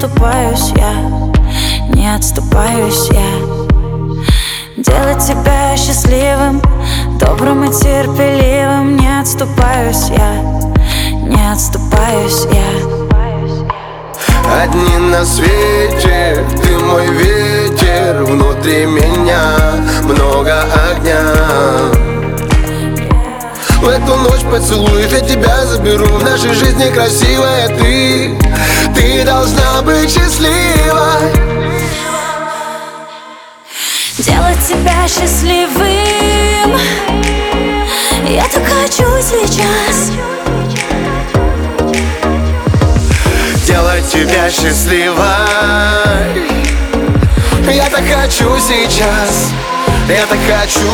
отступаюсь я, не отступаюсь я. Делать тебя счастливым, добрым и терпеливым. Не отступаюсь я, не отступаюсь я. Одни на свете, ты мой ветер, внутри меня много огня. В эту ночь поцелуев я тебя заберу. В нашей жизни красивая ты должна быть счастливой. Делать тебя счастливым я так хочу сейчас. Делать тебя счастливой я так хочу сейчас. Я так хочу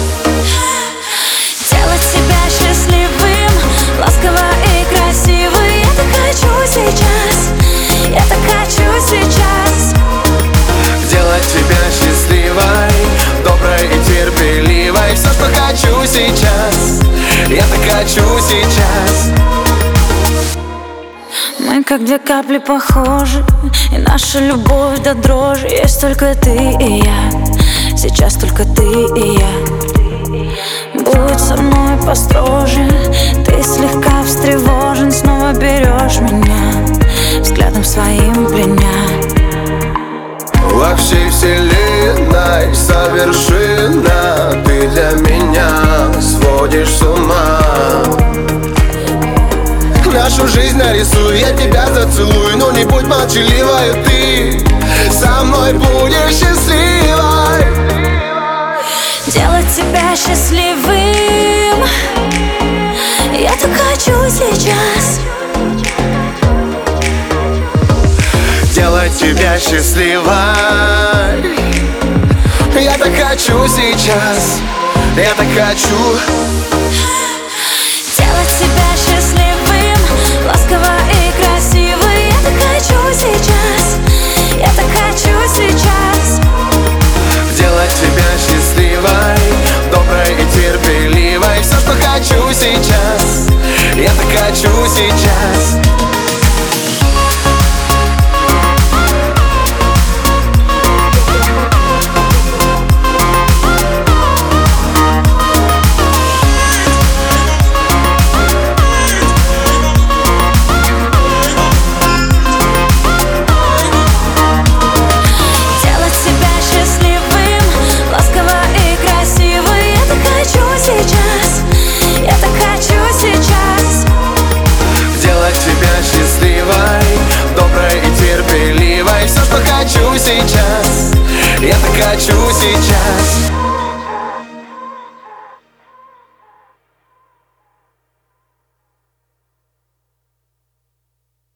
Делать тебя счастливым, ласково и красиво. Я так хочу сейчас, я так хочу сейчас. делать тебя счастливой, доброй и терпеливой. Все, что хочу сейчас, я так хочу сейчас. Мы как две капли похожи, и наша любовь до дрожи. Есть только ты и я, сейчас только ты и я. Будь со мной построже, ты слегка встревожен. Снова берешь меня, взглядом своим пленя. Во всей вселенной совершенно ты для меня сводишь с ума. Нашу жизнь нарисую, я тебя зацелую. Но не будь молчаливой, ты со мной будешь счастливой. Делать тебя счастливым я так хочу сейчас. Делать тебя счастливой я так хочу сейчас. Я так хочу Делать тебя счастливым, ласково и красиво. Я так хочу сейчас, я так хочу сейчас. делать тебя счастливой, доброй и терпеливой. Все, что хочу сейчас, я так хочу сейчас. Сейчас, я так хочу сейчас.